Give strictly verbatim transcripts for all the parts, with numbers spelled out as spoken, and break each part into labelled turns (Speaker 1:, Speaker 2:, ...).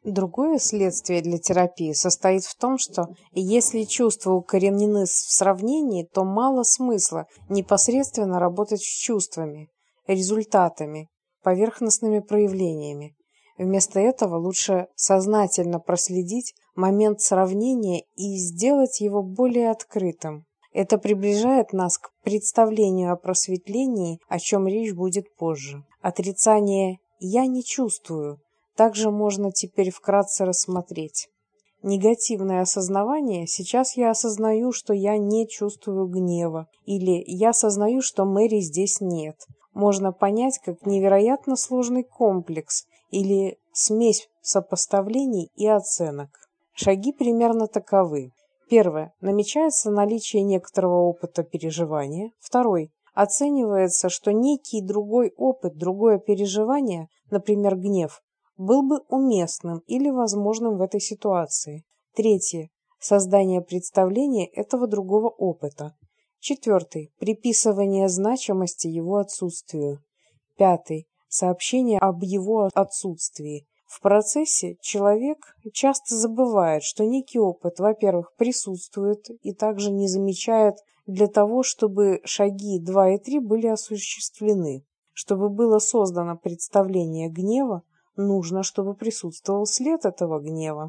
Speaker 1: Другое следствие для терапии состоит в том, что если чувства укоренены в сравнении, то мало смысла непосредственно работать с чувствами, результатами, поверхностными проявлениями. Вместо этого лучше сознательно проследить момент сравнения и сделать его более открытым. Это приближает нас к представлению о просветлении, о чем речь будет позже. Отрицание «я не чувствую» также можно теперь вкратце рассмотреть. Негативное осознавание: сейчас я осознаю, что я не чувствую гнева, или я осознаю, что Мэри здесь нет, можно понять как невероятно сложный комплекс или смесь сопоставлений и оценок. Шаги примерно таковы. Первое. Намечается наличие некоторого опыта переживания. Второй. Оценивается, что некий другой опыт, другое переживание, например, гнев, был бы уместным или возможным в этой ситуации. Третье. Создание представления этого другого опыта. Четвертый. Приписывание значимости его отсутствию. Пятый. Сообщение об его отсутствии. В процессе человек часто забывает, что некий опыт, во-первых, присутствует и также не замечает для того, чтобы шаги два и три были осуществлены. Чтобы было создано представление гнева, нужно, чтобы присутствовал след этого гнева.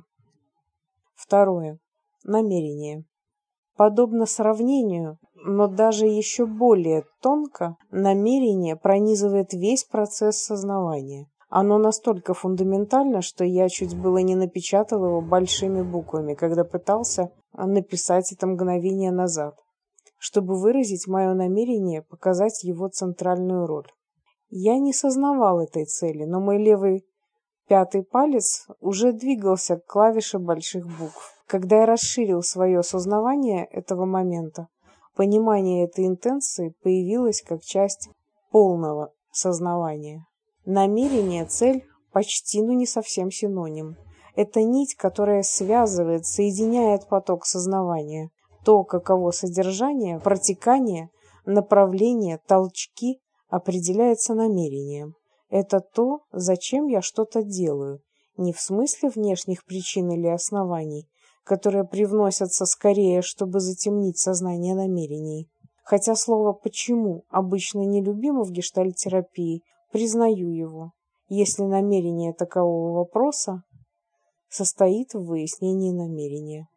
Speaker 1: Второе. Намерение. Подобно сравнению, но даже еще более тонко, намерение пронизывает весь процесс сознавания. Оно настолько фундаментально, что я чуть было не напечатал его большими буквами, когда пытался написать это мгновение назад, чтобы выразить мое намерение показать его центральную роль. Я не сознавал этой цели, но мой левый пятый палец уже двигался к клавише больших букв. Когда я расширил свое сознавание этого момента, понимание этой интенции появилось как часть полного сознавания. Намерение, цель почти, но не совсем синоним. Это нить, которая связывает, соединяет поток сознавания. То, каково содержание, протекание, направление, толчки определяется намерением. Это то, зачем я что-то делаю, не в смысле внешних причин или оснований, которые привносятся скорее, чтобы затемнить сознание намерений. Хотя слово «почему» обычно нелюбимо в гештальт-терапии, признаю его, если намерение такового вопроса состоит в выяснении намерения.